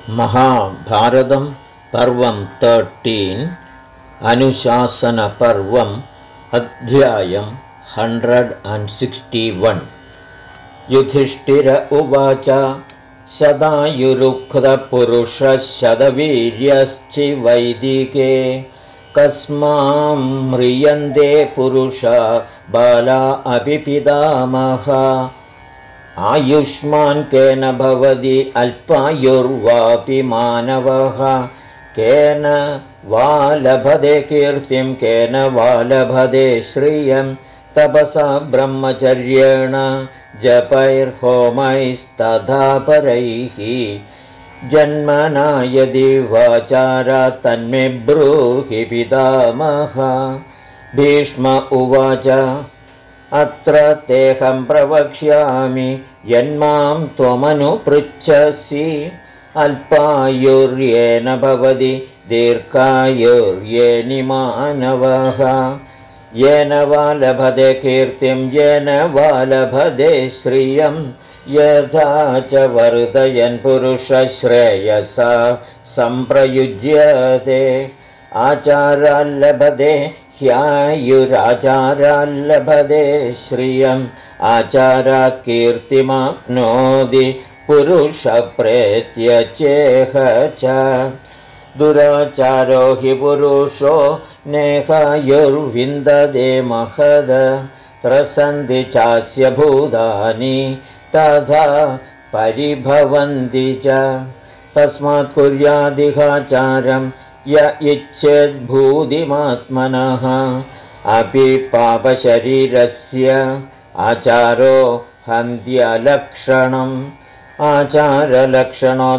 महाभारतं पर्वं 13 अनुशासनपर्वम् अध्यायं 161 युधिष्ठिर उवाच शतायुरुक्तपुरुषः शतवीर्यश्चिवैदिके कस्मां म्रियन्ते पुरुषा बाला अपि पितामहा आयुष्मान् केन भवति अल्पायुर्वापि मानवः केन वा लभते कीर्तिं केन वा लभते श्रियं तपसा ब्रह्मचर्येण जपैर्होमैस्तथा परैः जन्मना यदि वाचारा तन्मे ब्रूहि पितामह भीष्म उवाच अत्र तेऽहं प्रवक्ष्यामि यन्मां त्वमनुपृच्छसि अल्पायुर्येन भवति दीर्घायुर्येनि मानवः येन वा लभते कीर्तिं येन वा लभते श्रियं यथा च वर्धयन् पुरुषः श्रेयसा सम्प्रयुज्यते आचाराल्लभते ह्यायुराचाराल्लभते श्रियम् आचारात् कीर्तिमाप्नोति पुरुषप्रेत्य चेह च दुराचारो हि पुरुषो नेहायुर्विन्दते महद त्रसन्ति चास्य भूतानि तथा परिभवन्ति च तस्मात् कुर्यादिहाचारं य इच्छेद्भूतिमात्मनः अपि पापशरीरस्य आचारो हन्त्यलक्षणम् आचारलक्षणो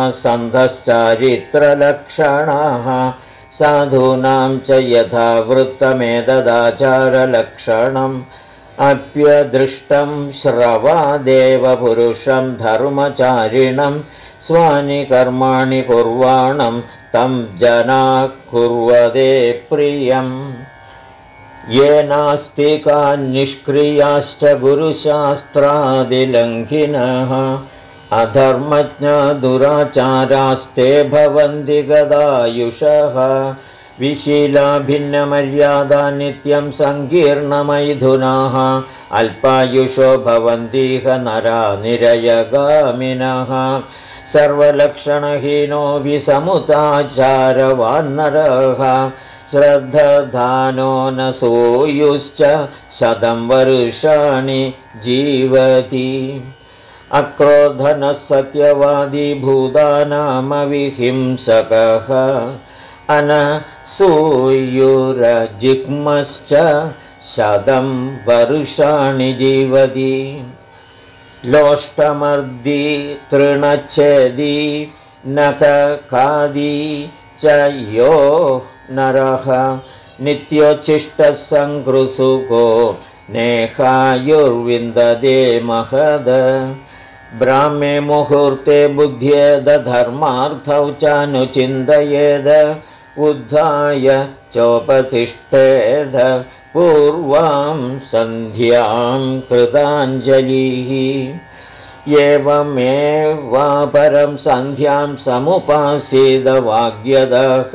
धर्मसन्धश्चारित्रलक्षणाः साधूनां च यथा वृत्तमेतदाचारलक्षणम् अप्यदृष्टं श्रवादेव पुरुषं धर्मचारिणं स्वानि कर्माणि कुर्वाणं तं जनाः कुर्वते प्रियम् ये नास्तिकाः निष्क्रियाश्च गुरुशास्त्रादिलङ्घिनः अधर्मज्ञा दुराचारास्ते भवन्ति गदायुषः विशीला भिन्नमर्यादा नित्यं सङ्कीर्णमैथुनाः अल्पायुषो भवन्तीह नरा निरयगामिनः सर्वलक्षणहीनो विसमुताचारवान्नरः श्रद्धधानो न सूयुश्च 100 वर्षाणि जीवति अक्रोधनः सत्यवादी भूतानामविहिंसकः अनसूयुरजिह्मश्च 100 वर्षाणि जीवति लोष्टमर्दी तृणच्छेदी नखखादी च यो नरः नित्योच्छिष्टः सङ्कृसुको नेहायुर्विन्दते महद ब्राह्मे मुहूर्ते बुध्येद धर्मार्थौ चानुचिन्तयेद उद्धाय चोपतिष्ठेद पूर्वां सन्ध्यां कृताञ्जलिः एवमेवापरं सन्ध्यां समुपासीद वाग्यदः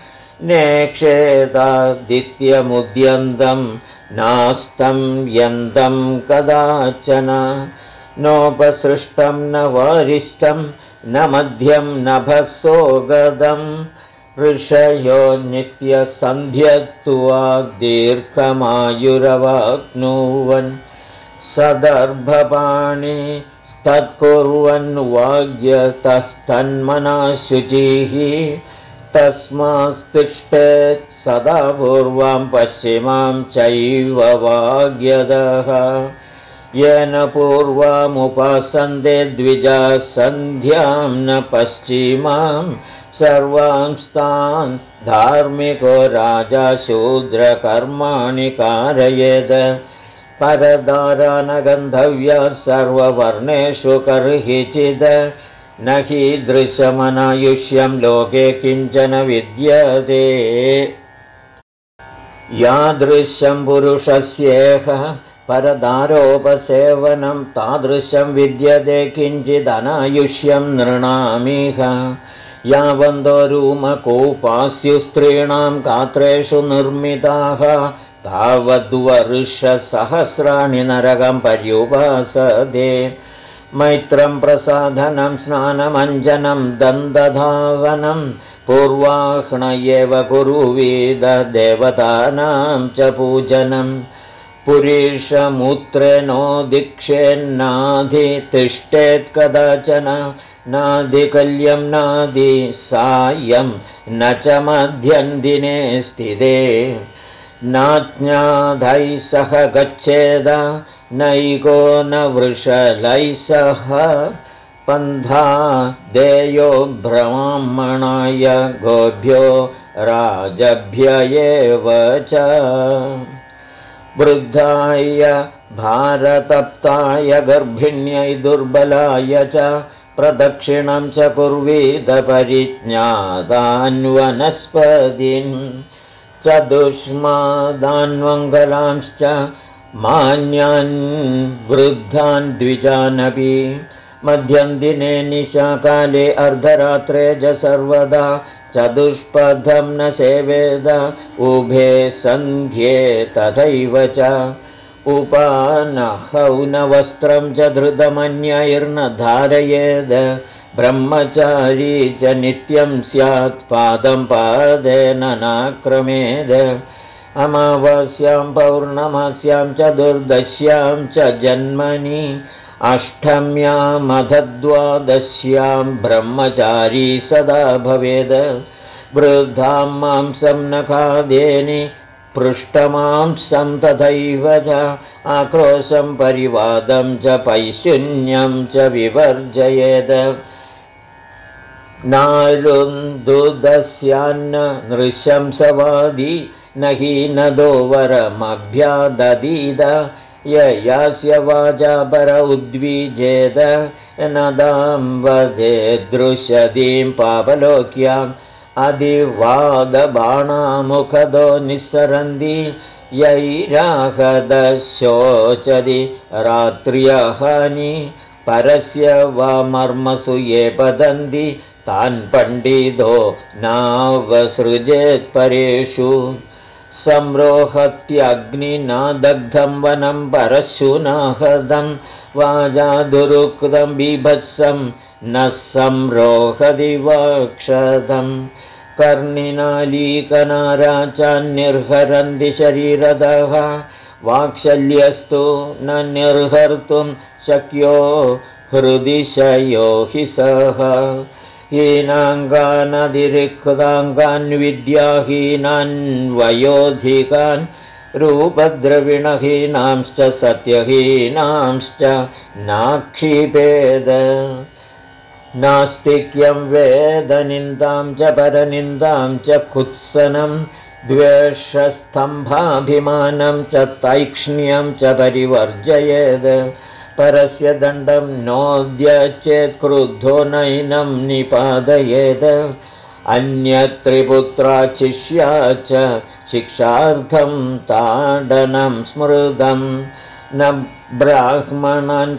नेक्षेदादित्यमुद्यन्तं नास्तं यन्तं कदाचन नोपसृष्टं न वारिष्ठं न मध्यं नभसो गदम् ऋषयो नित्यसन्ध्यत्वा दीर्घमायुरवाप्नुवन् सदर्भपाणि तत्कुर्वन् वाग्यतस्तन्मना शुचिः तस्मात्तिष्ठेत् सदा पूर्वां पश्चिमां चैव वाग्यदः येन पूर्वामुपासन्ते द्विजा सन्ध्यां न पश्चिमां सर्वांस्तान् धार्मिको राजा शूद्रकर्माणि कारयेद परदारा न गन्धव्या सर्ववर्णेषु कर्हिचिद न हीदृशमनायुष्यं लोके किञ्चन विद्यते यादृशं पुरुषस्येह परदारोपसेवनं तादृशं विद्यते किञ्चिदनायुष्यं नृणामिह यावन्तो रूमकूपास्युस्त्रीणां गात्रेषु निर्मिताः तावद्वर्षसहस्राणि नरकं पर्युपासते मैत्रं प्रसाधनं स्नानमञ्जनं दन्तधावनं पूर्वाह्न एव कुरुवीद देवतानां च पूजनं पुरीषमूत्रेणोदीक्षेन्नाधितिष्ठेत् कदाचन नाधिकल्यं नाधिसायं न च मध्यन्दिने स्थिते नाज्ञाधैः सह गच्छेद नैको न वृषलैः सह पन्था देयो ब्राह्मणाय गोभ्यो राजभ्य एव च वृद्धाय भारतप्ताय गर्भिण्यै दुर्बलाय च प्रदक्षिणं च कुर्वीद परिज्ञातान्वनस्पतिन् चतुष्मादान्वङ्गलांश्च मान्यान् वृद्धान् द्विजानपि मध्यन्दिने निशाकाले अर्धरात्रे च सर्वदा चतुष्पथं न सेवेद उभे सन्ध्ये तथैव च उपानहौनवस्त्रं च धृतमन्यैर्न धारयेद ब्रह्मचारी च नित्यं स्यात् पादं पादेन नाक्रमेद अमावास्यां पौर्णमास्यां चतुर्दश्यां च जन्मनि अष्टम्यामधद्वादश्यां ब्रह्मचारी सदा भवेद वृद्धां मांसं न खादेनि पृष्ठमांसं तथैव च आक्रोशं परिवादं च पैशून्यं च विवर्जयेद नारुन्दुदस्यान्न नृशंसवादी न हीनदो वरमभ्याददीद ययास्य वाचा पर उद्विजेद नदां वदेदृशदीं पापलोक्याम् अधिवादबाणामुखदो निस्सरन्ति यैराहदशोचति रात्र्यहानि परस्य वा मर्मसु ये पतन्ति तान् पण्डितो नावसृजेत् परेषु संरोहत्यग्निना दग्धं वनं परशुनाहदं वाजा दुरुक्तं बीभत्सं न संरोहति वाक्षदम् कर्णिनालीकनाराचान्निर्हरन्ति शरीरतः वात्सल्यस्तु न निर्हर्तुं शक्यो हृदिशयो हि सः हीनाङ्गानधिरिक्ताङ्गान् विद्याहीनान् वयोधिकान् रूपद्रविणहीनांश्च सत्यहीनांश्च नाक्षिपेद नास्तिक्यं वेदनिन्दां च परनिन्दां च कुत्सनं द्वेषस्तम्भाभिमानं च तैक्ष्ण्यं च परिवर्जयेद परस्य दण्डं नोद्यचेत् क्रुद्धो नैनं निपादयेद अन्यत्रिपुत्राचिष्या च शिक्षार्थं ताडनं स्मृतं न ब्राह्मणान्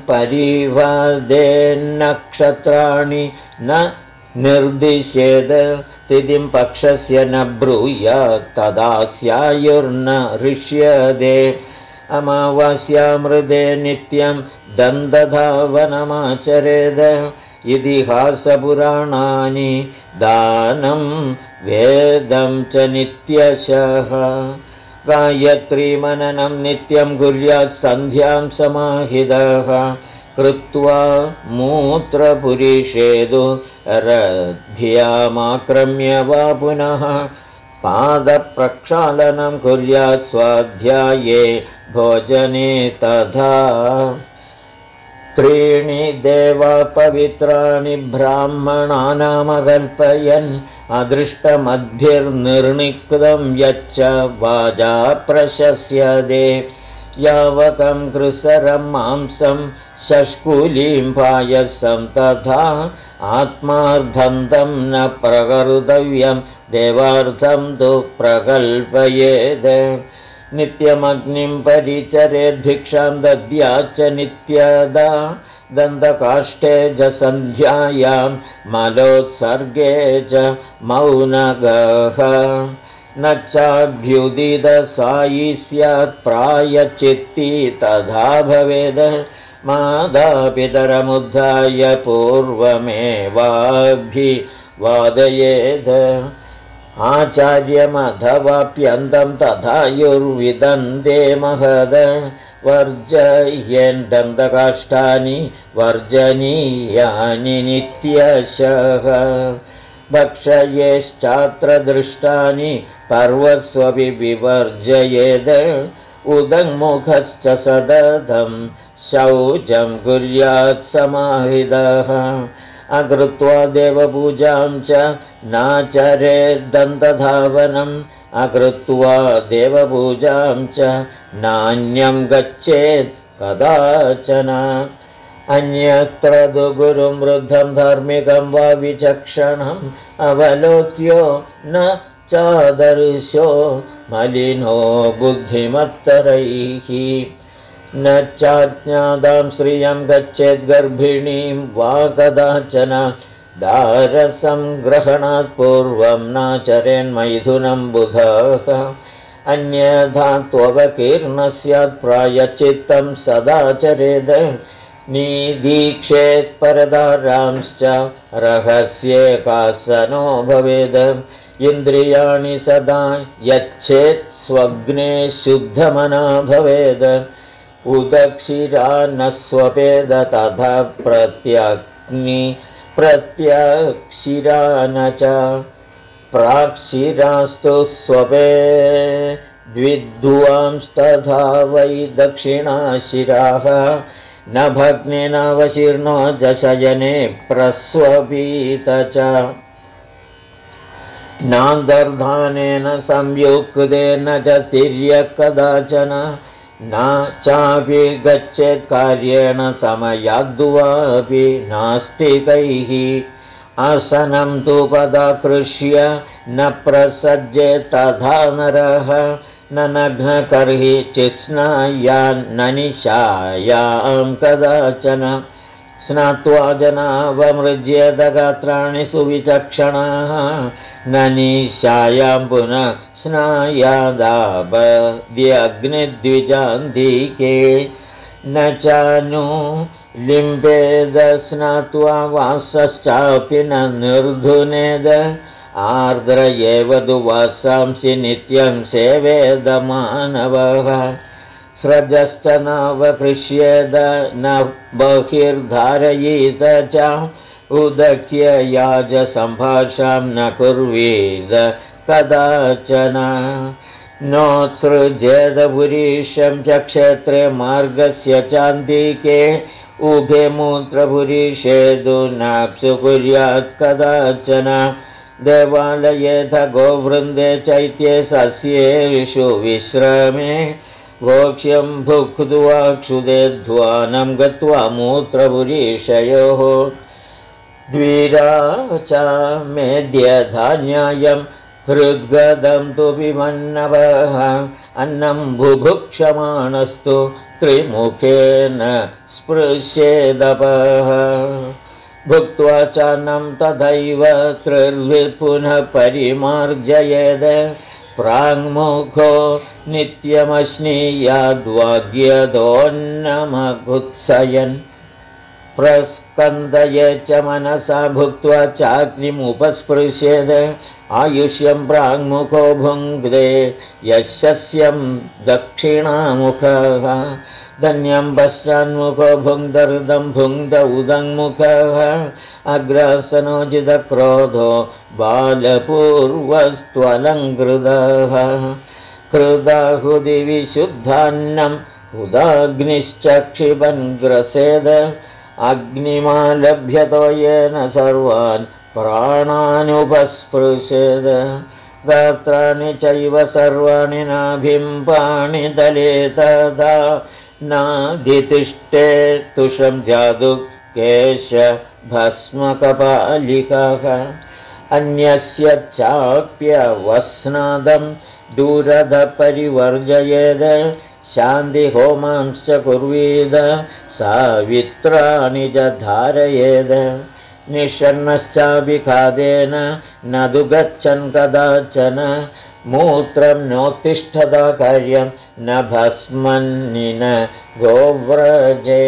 परिवादेन्नक्षत्राणि न निर्दिशेद तिथिं पक्षस्य न ब्रूयात् तदा स्यायुर्न ऋष्यते अमावास्यामृते नित्यं दन्तधावनमाचरेद इतिहासपुराणानि दानं वेदं च नित्यशः गायत्रीमननं नित्यं कुर्यात् सन्ध्यां समाहितः कृत्वा मूत्रपुरीषेदु रथ्यामाक्रम्य वा पुनः पादप्रक्षालनं कुर्यात् स्वाध्याये भोजने तथा त्रीणि देवा पवित्राणि ब्राह्मणानामकल्पयन् अदृष्टमद्भिर्निर्णिक्तं यच्च वाजा प्रशस्यते यावकं कृसरं मांसं शष्कुलीं पायसं तथा आत्मार्थं न प्रकर्तव्यं देवार्थं तु प्रकल्पयेत् नित्यमग्निं परिचरेद्भिक्षां दद्याच्च नित्यदा दन्तकाष्ठे च सन्ध्यायां मलोत्सर्गे च मौनगः न चाभ्युदितसायी स्यात् प्रायश्चित्ती तथा भवेद् मातापितरमुद्धाय पूर्वमेवाभिवादयेत् आचार्यमथवाप्यन्तं तथा युर्विदन्ते महद वर्जयेन् दन्तकाष्ठानि वर्जनीयानि नित्यशः भक्षयेश्चात्र दृष्टानि पर्वस्वपि विवर्जयेद् उदङ्मुखश्च सततं शौचं कुर्यात् समाहितः अकृत्वा देवपूजां च नाचरेद्दन्तधावनम् अकृत्वा देवपूजां च नान्यं गच्छेत् कदाचन अन्यत्र तु गुरुं वृद्धं धार्मिकं वा विचक्षणम् अवलोक्यो न चादर्शो मलिनो बुद्धिमत्तरैः न चाज्ञातां श्रियं गच्छेत् गर्भिणीं वा कदाचन दारसंग्रहणात् पूर्वं नाचरेन्मैथुनं बुधः अन्यथा त्ववकीर्णः स्यात् प्रायश्चित्तं सदाचरेद् निदीक्षेत् परदारांश्च रहस्येकासनो भवेद् इन्द्रियाणि सदा यच्छेत् स्वग्ने शुद्धमना भवेद् उदक्षिरा न स्वपेद तथा प्रत्यक्षिरा न च प्राक्षिरास्तु स्वपे द्विद्वांस्तथा वै दक्षिणाशिराः न भग्नेनावशीर्णो जशयने प्रस्वपीत च नान्तर्धानेन संयुक्तेन च तिर्यक् कदाचन न चापि गच्छेत् कार्येण समयाद्वापि नास्तिकैः आसनं तु पदाकृष्य न प्रसज्जेत् तथा नरः न नग्नकर्हि चित्स्नायान्न निशायां कदाचन स्नात्वा जनावमृज्येत गात्राणि सुविचक्षणाः न निशायां पुनः स्नायादापद्यग्निद्विजान्तिके न चानु लिम्बेद स्नात्वा वासश्चापि न निर्धुनेद आर्द्र एव तु वासांसि नित्यं सेवेद मानवः स्रजश्च नावकृष्येद न बहिर्धारयेत च उदक्य याजसम्भाषां न कुर्वीद कदाचन नोत्सृजेद पुरीशं च क्षेत्रे मार्गस्य चान्तिके उभे मूत्रपुरीषेदु नाप्सु कुर्यात् कदाचन देवालयेथ गोवृन्दे चैत्ये सस्येषु विश्रमे भोक्ष्यं भुक्त्वा क्षुदेध्वानं गत्वा मूत्रपुरीषयोः द्विरा च मेद्यधान्यायं हृद्गदं तु विमन्नवः अन्नं बुभुक्षमाणस्तु त्रिमुखेन स्पृशेदपः भुक्त्वा चान्नं तथैव त्रिर्विपुनः परिमार्जयेद प्राङ्मुखो नित्यमश्नीयाद्वाग्यदोन्नमगुत्सयन् प्रस्कन्दये च मनसा भुक्त्वा चाग्निमुपस्पृशेद आयुष्यं प्राङ्मुखो भुङ्क्ते यशस्यं दक्षिणामुखः धन्यं पश्चान्मुखो भुङ्क्तर्दं भुङ्क्त उदङ्मुखः अग्रासनोजितक्रोधो बालपूर्वस्त्वलङ्कृतः कृदाहुदिविशुद्धान्नम् उदाग्निश्च क्षिपन् ग्रसेद अग्निमालभ्यतो येन सर्वान् प्राणानुपस्पृशेद गात्राणि चैव सर्वाणि नाभिम्बाणि दले तदा नाधितिष्ठे तुषं जादु केश भस्मकपालिकः अन्यस्य चाप्यवस्नादं दूरधपरिवर्जयेद शान्तिहोमांश्च कुर्वीद सावित्राणि च धारयेद निषण्णश्चाभिखादेन न तु गच्छन् कदाचन मूत्रं नोत्तिष्ठता कार्यं न भस्मन्निन गोव्रजे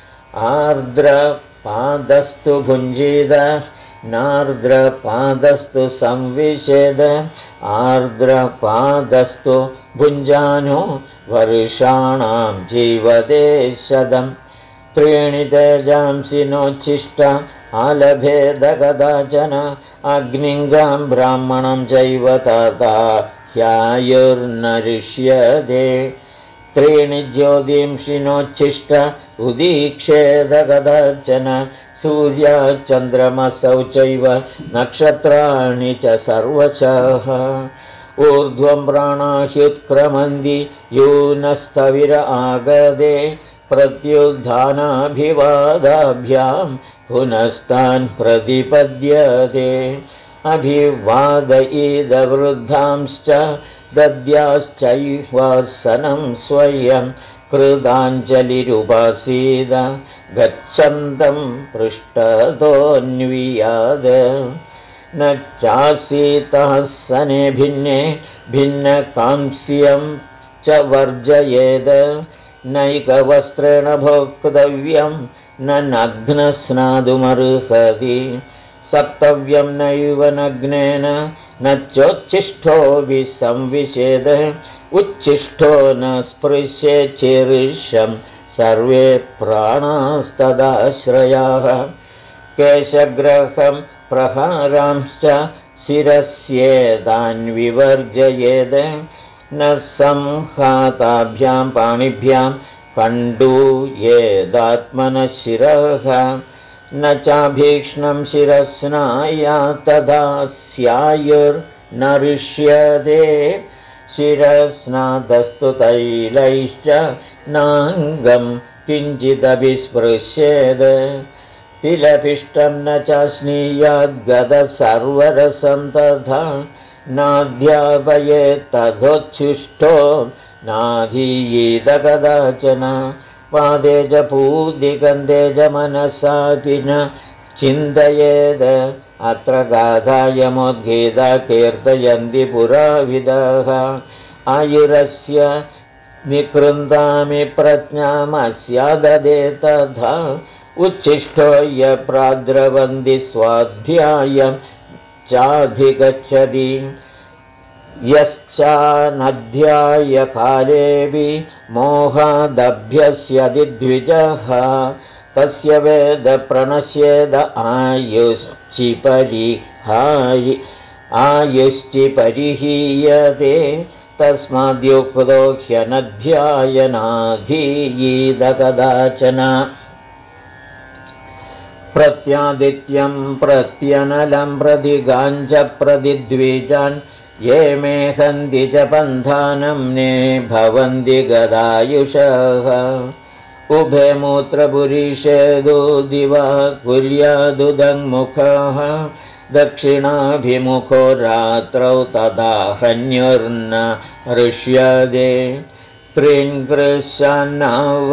आर्द्रपादस्तु भुञ्जीद नार्द्रपादस्तु संविशेद आर्द्रपादस्तु भुञ्जानो वर्षाणां जीवते शतम् त्रीणि तेजांसि नोच्छिष्ट आलभेद कदाचन अग्निङ्गां ब्राह्मणं चैव तथा ह्यायुर्नरिष्यते त्रीणि ज्योतिंषि नोच्छिष्ट उदीक्षेद कदाचन सूर्याचन्द्रमसौ चैव नक्षत्राणि च सर्वशः ऊर्ध्वं प्राणाह्युत्क्रमन्ति यूनस्तविर आगदे प्रत्युत्थानाभिवादाभ्यां पुनस्तान् प्रतिपद्यते अभिवादयीदवृद्धांश्च दद्याश्चैवासनं स्वयं कृताञ्जलिरुपासीद गच्छन्तं पृष्ठतोऽन्वियाद न चासीतासने भिन्ने भिन्नकांस्यं च वर्जयेद नैकवस्त्रेण भोक्तव्यं न नग्नस्नातुमर्हति सप्तव्यं नैव नग्नेन न चोच्छिष्टो विसंविशेद उच्छिष्टो न स्पृश्येच्छीर्षं सर्वे प्राणास्तदाश्रयाः केशग्रहं प्रहारांश्च शिरस्येतान् विवर्जयेद न संहाताभ्यां पाणिभ्यां कण्डूयेदात्मनः शिरः न चाभीक्ष्णं शिरस्नाया तदा स्यायुर्नरिष्यते शिरस्नादस्तु तैलैश्च नाङ्गं किञ्चिदभिस्पृश्येद तिलपिष्टं न च स्नीयाद्गतसर्वरसं तथा नाध्यापयेत्तथोच्छिष्टो नाधीयेत कदाचन पादे च पूदिगन्धे च मनसापि न चिन्तयेद अत्र गाथायमोद्गीता कीर्तयन्ति पुराविदः आयुरस्य निकृन्तामि प्रज्ञामस्याददे तथा उच्छिष्टो य प्राद्रवन्ति स्वाध्यायं चाधिगच्छति यश्चानध्यायकालेऽपि मोहादभ्यस्यति द्विजः तस्य वेद प्रणश्येद आयुश्चिपरिहीयते तस्माद्युक्तो ह्यनध्यायनाधीयीद कदाचन प्रत्यादित्यं प्रत्यनलं प्रतिगाञ्च प्रतिद्विजान् ये मेहन्ति च पन्थानं ने भवन्ति गदायुषः उभे मूत्रपुरीषेदो दिवा कुर्यादुदङ्मुखः दक्षिणाभिमुखो रात्रौ तदा हन्युर्न हृष्यते त्रिङ्कृशान्नव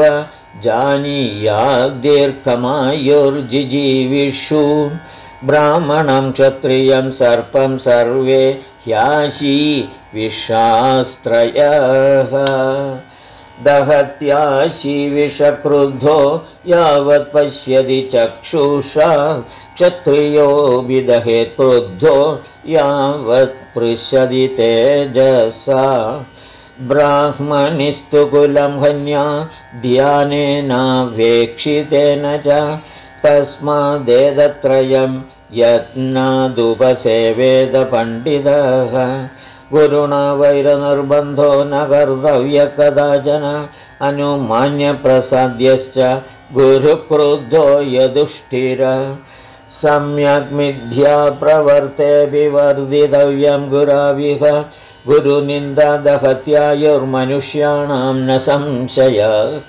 जानीयाद्दीर्घमायुर्जिजीविषु ब्राह्मणं क्षत्रियं सर्पं सर्वे ह्याशी विशास्त्रयः दहत्याशी विषक्रुद्धो यावत् पश्यति चक्षुषा क्षत्रियो विदहेत् क्रुद्धो यावत् पृच्छति तेजसा ब्राह्मणिस्तु कुलं हन्या ध्यानेनावेक्षितेन च तस्मादेतत्रयं यत्नादुपसेवेद पण्डितः गुरुणा वैरनिर्बन्धो न कर्तव्यः कदाचन अनुमान्यप्रसाद्यश्च गुरुक्रुद्धो यदुष्टिर सम्यक् मिथ्या प्रवर्ते विवर्धितव्यं गुराविह गुरुनिन्दादहत्यायुर्मनुष्याणां न संशयः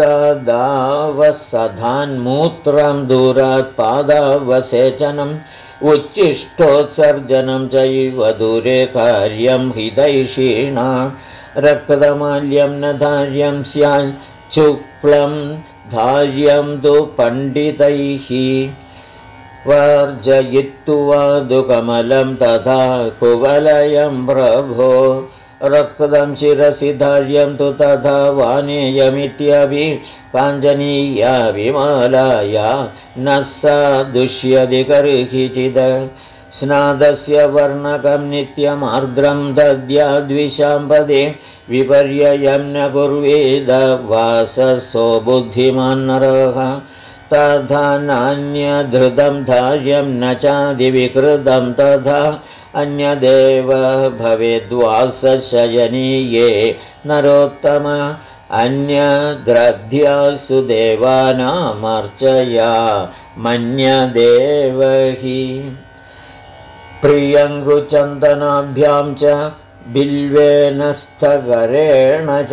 दूरादावसधान्मूत्रं दूरात् पादावसेचनं उच्छिष्टोत्सर्जनं चैव दूरे कार्यं हितैषिणा रक्तमाल्यं न धार्यं स्याच्छुक्लं धार्यं तु पण्डितैः वर्जयित्वा दुकमलं तथा कुवलयं प्रभो रक्तं शिरसि धार्यं तु तथा वानेयमित्यपि काञ्चनीया विमलाया न सा दुष्यति कर्हिचिद स्नादस्य वर्णकं नित्यमार्द्रं दद्याद्विशाम्पदे विपर्ययं न कुर्वेद वाससो बुद्धिमान् नरः तथा नान्यधृतं धार्यं न चादिविकृतं तथा अन्यदेव भवेद्वासशयनीये नरोत्तम अन्यद्रध्यासु देवानामर्चया मन्यदेव हि प्रियङ्गुचन्दनाभ्यां च बिल्वेन स्थगरेण च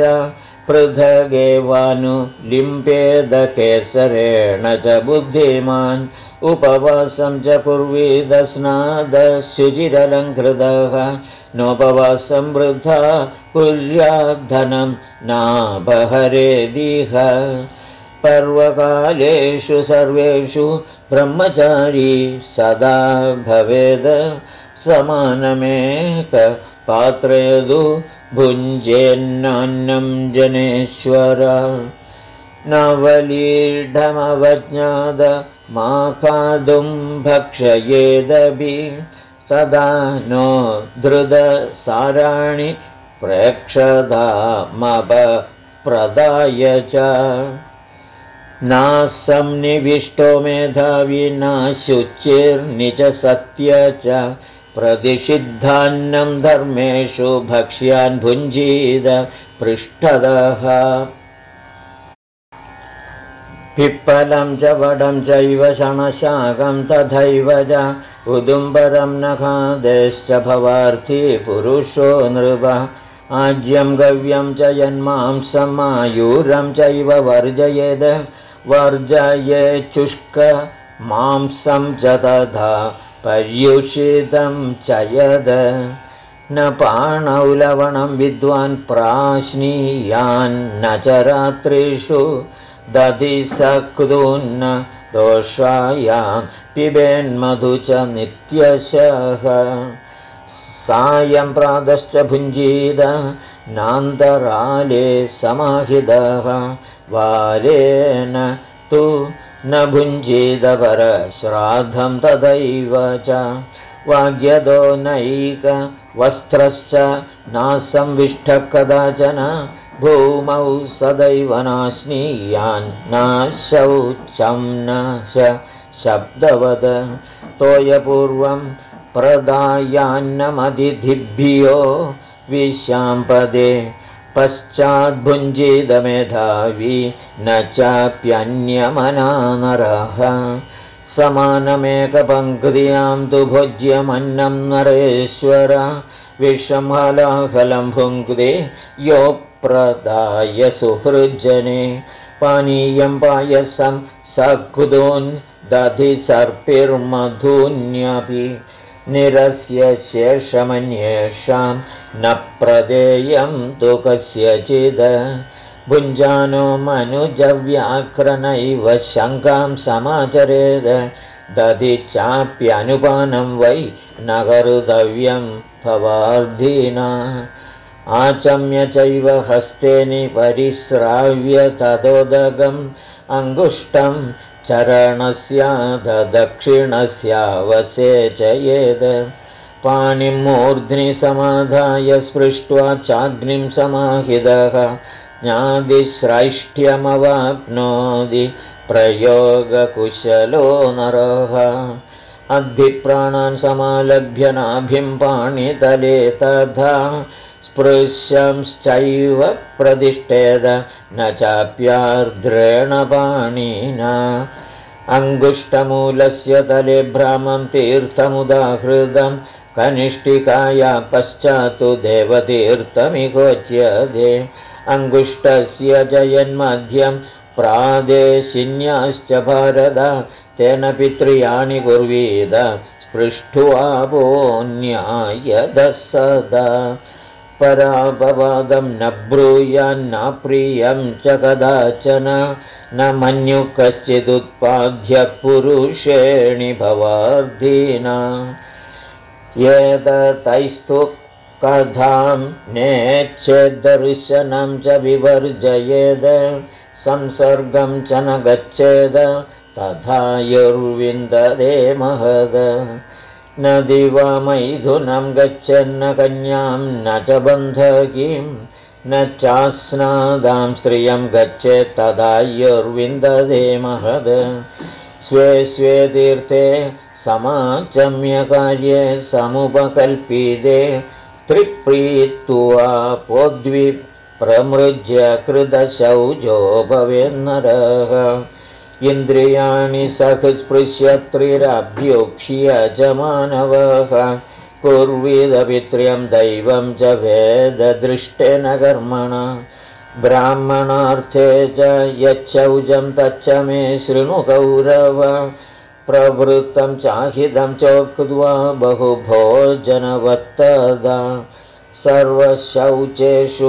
पृथगेवानुलिम्पेदकेसरेण च बुद्धिमान् उपवासं च कुर्वीदस्नादशुचिरलङ्कृतः नोपवासं वृथा कुर्याद्धनं नापहरेदिह पर्वकालेषु सर्वेषु ब्रह्मचारी सदा भवेद समानमेकपात्रेषु भुञ्जेन्नान्नं जनेश्वर नवलीढमवज्ञाद मा खादुं भक्षयेदपि सदा नो धृतसाराणि प्रेक्षदामपप्रदाय च नासंनिविष्टो मेधावी न शुचिर्निच सत्य च प्रतिषिद्धान्नं धर्मेषु भक्ष्यान् भुञ्जीद पृष्ठतः पिप्पलं च वडं चैव शणशाकं तथैव च उदुम्बरं न खादेश्च भवार्थी पुरुषो नृप आज्यं गव्यं च यन्मांसं मायूरं चैव वर्जयेद वर्जयेच्छुष्कमांसं च तथा पर्युषितं च यद न पाणौ लवणं विद्वान् प्राश्नीयान्न च रात्रिषु दधि सकृन्न दोषायां पिबेन्मधु च नित्यशः सायं प्रातश्च भुञ्जीद नान्तराले समाहितः वालेन तु न भुञ्जीद परश्राद्धं तथैव च वाग्यदो नैकवस्त्रश्च नासंविष्टः कदाचन भूमौ सदैव नाश्नीयान् न शौचं न शब्दवद तोयपूर्वं प्रदायान्नमतिथिभ्यो विशाम्पदे पश्चाद्भुञ्जीदमेधावी न चाप्यन्यमना नरः समानमेकपङ्क्त्यां तु भोज्यमन्नं नरेश्वर विषं हलाहलं भुङ्क्ते यो प्रदाय सुहृज्जने पानीयं पायसं सकृदून् दधि सर्पिर्मधून्यपि निरस्य शेषमन्येषां न प्रदेयं तु कस्यचिद भुञ्जानो मनुजव्याघ्रनैव शङ्कां समाचरेद दधि चाप्यनुपानं वै न कर्तव्यं भवार्धिना आचम्य चैव हस्तेनि परिस्राव्य तदोदकम् अङ्गुष्ठं चरणस्याध दक्षिणस्यावसेचयेद पाणिं मूर्ध्नि समाधाय स्पृष्ट्वा चाग्निं समाहितः ज्ञातिश्रैष्ठ्यमवाप्नोति प्रयोगकुशलो नरः अद्धिप्राणान् समालभ्य नाभिं पाणितले तथा स्पृश्यंश्चैव प्रतिष्ठेद न चाप्यार्द्रेण पाणिना अङ्गुष्ठमूलस्य तले भ्रामं तीर्थमुदाहृतं कनिष्ठिकाया पश्चात्तु देवतीर्थमिगोच्यते अङ्गुष्ठस्य जयन्मध्यं प्रादेशिन्याश्च भारत तेन पित्र्याणि कुर्वीद स्पृष्ट्वापोऽन्यायदः सदा परापवादं न ब्रूयान्न प्रियं च कदाचन न मन्यु कश्चिदुत्पाद्य पुरुषेणि भवार्धिना एतैस्तु कथां नेच्छेद्दर्शनं च विवर्जयेद संसर्गं च न गच्छेद तथा युर्विन्दते महद न दिवामैथुनं गच्छन्न कन्यां न च बन्धकीं न चास्नादां स्त्रियं गच्छेत् तदा युर्विन्दते महद स्वे स्वे तीर्थे समाचम्यकार्ये समुपकल्पिते त्रिप्रीत्वा पोद्विप्रमृज्य कृतशौचो भवेन्नरः इन्द्रियाणि सहस्पृश्य त्रिरभ्युक्ष्य च मानवः कुर्वीदपित्र्यं दैवं च वेददृष्टेन कर्मणा ब्राह्मणार्थे च यच्छौचं तच्च मे शृणु कौरव प्रवृत्तं चाहिदं चोक्त्वा बहुभोजनवत्तदा सर्वशौचेषु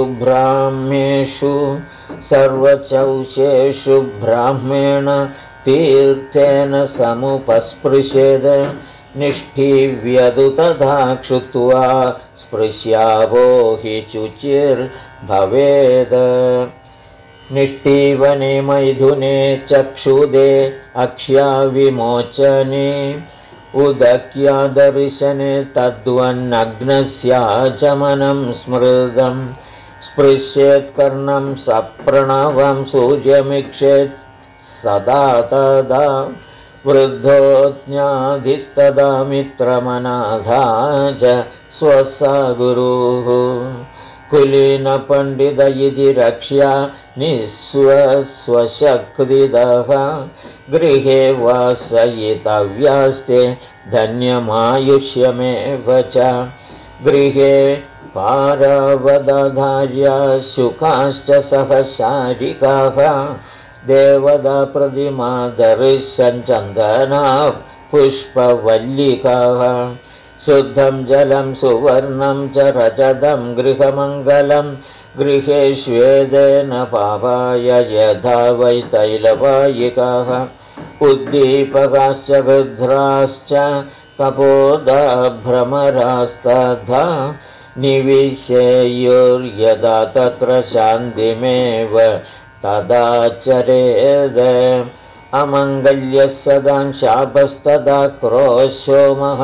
ब्राह्मेण तीर्थेन समुपस्पृशेद निष्ठीव्यदु तथा क्षुत्वा स्पृश्यावो हि शुचिर्भवेद निष्ठीवने मैथुने चक्षुदे अक्ष्याविमोचने उदक्यादर्शने तद्वन्नग्नस्याचमनं स्मृतं स्पृश्येत् कर्णं सप्रणवं सूर्यमीक्षेत् सदा तदा वृद्धो ज्ञाधिस्तदा मित्रमनाधा च स्वसा गुरुः कुलीनपण्डित इति रक्ष्या निःस्वशक्तिदः गृहे वासयितव्यास्ते धन्यमायुष्यमेव च गृहे पारवदधार्या शुकाश्च सहशारिकाः देवता प्रतिमा दर्शनचन्दना पुष्पवल्लिकाः शुद्धं जलं सुवर्णं च रजतं गृहमङ्गलं गृहेष्वेदेन पापाय यथा वै तैलवायिकाः उद्दीपकाश्च गृध्राश्च कपोदभ्रमरास्तथा निविशेयुर्यदा तत्र शान्तिमेव तदाचरेद अमङ्गल्यः सदा शापस्तदा क्रोशो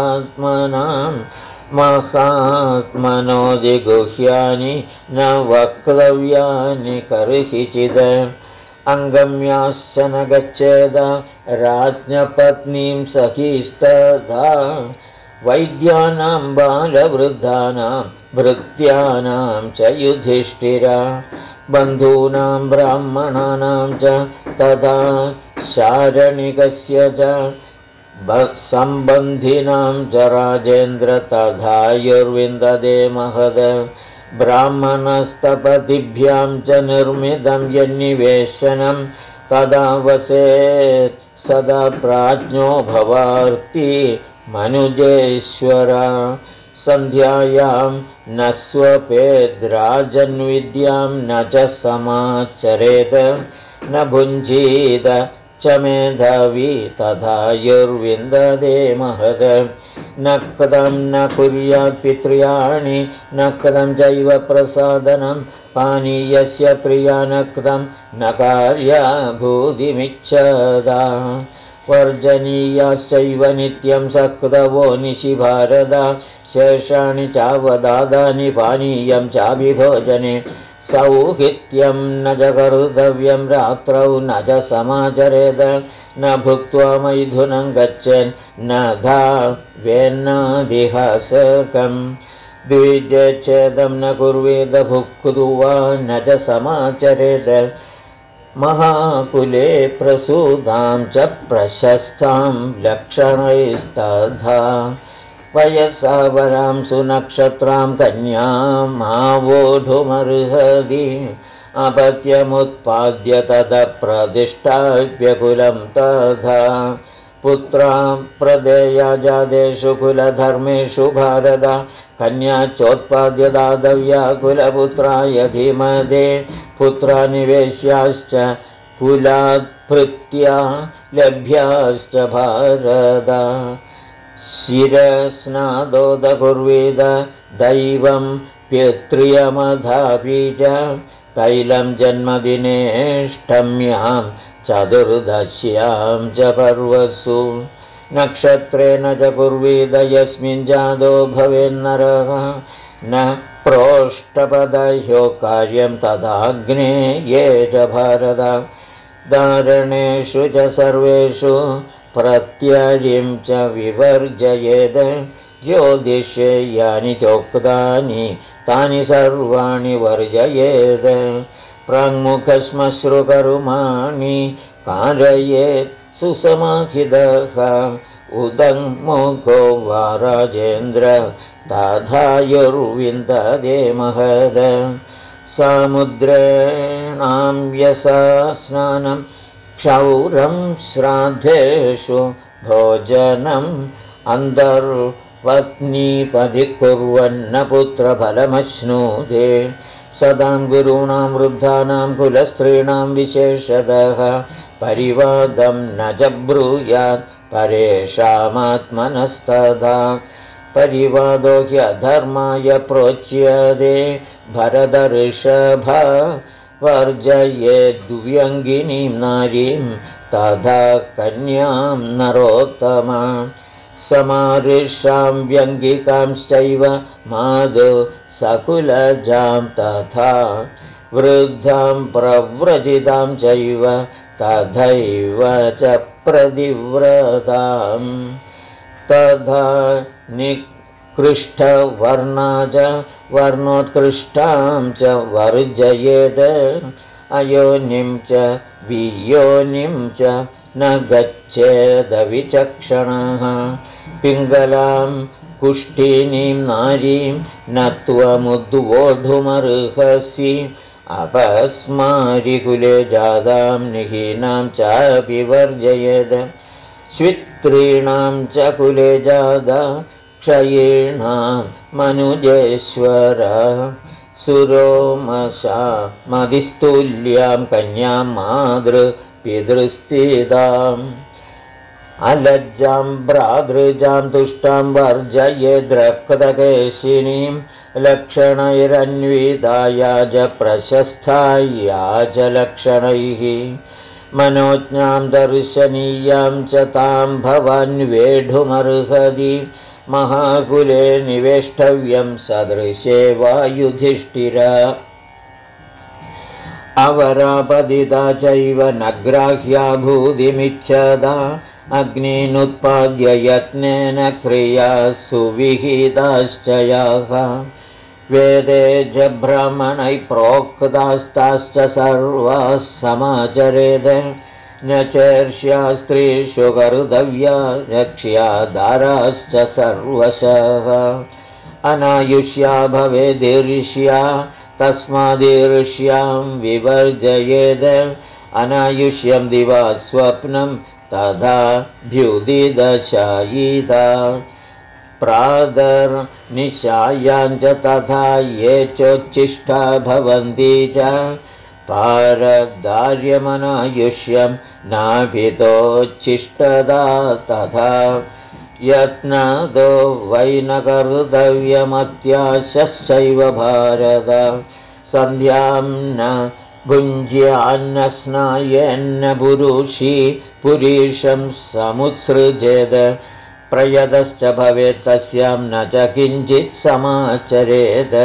महात्मनोदिगुह्यानि न वक्तव्यानि कर्हिचिद अङ्गम्याश्च न गच्छेद राज्ञपत्नीं सखीस्तथा वैद्यानां बालवृद्धानां भृत्यानां च युधिष्ठिरा बन्धूनां ब्राह्मणानां च तथा शारणिकस्य च सम्बन्धिनां च राजेन्द्र तथा युर्विन्दते महद ब्राह्मणस्तपतिभ्यां च निर्मितं यन्निवेशनं तदा वसेत् सदा प्राज्ञो भवार्ति मनुजेश्वरा सन्ध्यायां न स्वपेद्राजन्विद्यां न च समाचरेत न भुञ्जीत च मेधावी तथा युर्विन्दते महद न कथं न कुर्यात् पित्र्याणि न कथं चैव प्रसादनं पानीयस्य प्रिया न कथं न कार्याभूतिमिच्छदा वर्जनीयाश्चैव नित्यं सकृतवो निशि भारदा शेषाणि चावदादानि पानीयं चाभिभोजने सौहित्यं न च कर्तव्यं रात्रौ न च समाचरेद न भुक्त्वा मैथुनं गच्छन् न धावेन्नादिहासकं द्विजच्छेदं न कुर्वेद भुक्त्वा न च समाचरेद महाकुले प्रसूतां च प्रशस्तां लक्षणैस्तथा वयसा वरां सुनक्षत्रां कन्यामावोढुमर्हति अपत्यमुत्पाद्य ततः प्रतिष्ठाप्य कुलं तथा पुत्रां प्रदेया जातेषु कुलधर्मेषु भारत कन्या चोत्पाद्य दातव्या कुलपुत्राय धीमते पुत्रा निवेश्याश्च कुलात्भृत्या लभ्याश्च भारत शिरस्नादोदकुर्वीद दैवं पितृयमधापि च तैलं जन्मदिनेष्टम्यां चतुर्दश्यां च पर्वसु नक्षत्रेण च कुर्वीद यस्मिन् जातो भवेन्नरः न प्रोष्ठपदह्यो कार्यं तदाग्ने ये च भारत धारणेषु च सर्वेषु प्रत्ययिं च विवर्जयेत् ज्योतिषे यानि चोक्तानि तानि सर्वाणि वर्जयेत् प्राङ्मुखश्मश्रुकर्माणि कारयेत् सुसमाहितः उदङ्मुखो वा राजेन्द्र दाधायुर्विन्दते महद समुद्रेणां यसा स्नानं क्षौरं श्राद्धेषु भोजनम् अन्तर्पत्नीपदि कुर्वन्न पुत्रफलमश्नुते सदां गुरूणां वृद्धानां कुलस्त्रीणां विशेषतः परिवादं न च ब्रूयात् परेषामात्मनस्तदा परिवादो ह्यधर्माय प्रोच्यते भरतऋषभ वर्जयेद्व्यङ्गिनीं नारीं तथा कन्यां नरोत्तमा समारिषां व्यङ्गिकांश्चैव मादु सकुलजां तथा वृद्धां प्रव्रजितां चैव तथैव च प्रतिव्रताम् तथा निकृष्टवर्णा च वर्णोत्कृष्टां च वर्जयेत् अयोनिं च वियोनिं च न गच्छेदविचक्षणः पिङ्गलां कुष्ठिनीं नारीं न त्वमुद्वोढुमर्हसि अपस्मारिकुले जातां निहीनां चापि वर्जयेत् श्वित्रीणां च कुले जाता क्षयीणां मनुजेश्वर सुरोमशा मदिस्तुल्यां कन्यां मातृपितृस्थिताम् अलज्जां भ्रातृजां तुष्टां वर्जयेद्रक्तकेशिनीं लक्षणैरन्विताया च प्रशस्ताया च लक्षणैः मनोज्ञां दर्शनीयां च तां भवान् वेढुमर्हति महाकुले निवेष्टव्यं सदृशे वा युधिष्ठिर अवरापदिता चैव नग्राह्या भूतिमिच्छदा अग्निनुत्पाद्य यत्नेन क्रिया सुविहिताश्च याः वेदे च ब्राह्मणैः प्रोक्तास्ताश्च सर्वाः समाचरेत् न चर्ष्या स्त्रीषु कर्तव्या रक्ष्या दाराश्च सर्वशः अनायुष्या भवेदीर्ष्या तस्मादीर्ष्यां विवर्जयेत् अनायुष्यं दिवा स्वप्नं तथा भ्युदिदशायिता प्रातर्निशायां च तथा ये चोच्छिष्टा भवन्ति च पारदार्यमनायुष्यं नाभितोच्छिष्टदा तथा यत्नदो वै न कर्तव्यमत्याशश्चैव भारत सन्ध्यां न भुञ्ज्यान्न स्नायेन्न पुरुषी पुरीशं समुत्सृजेत् प्रयतश्च भवेत् तस्यां न च किञ्चित् समाचरेत्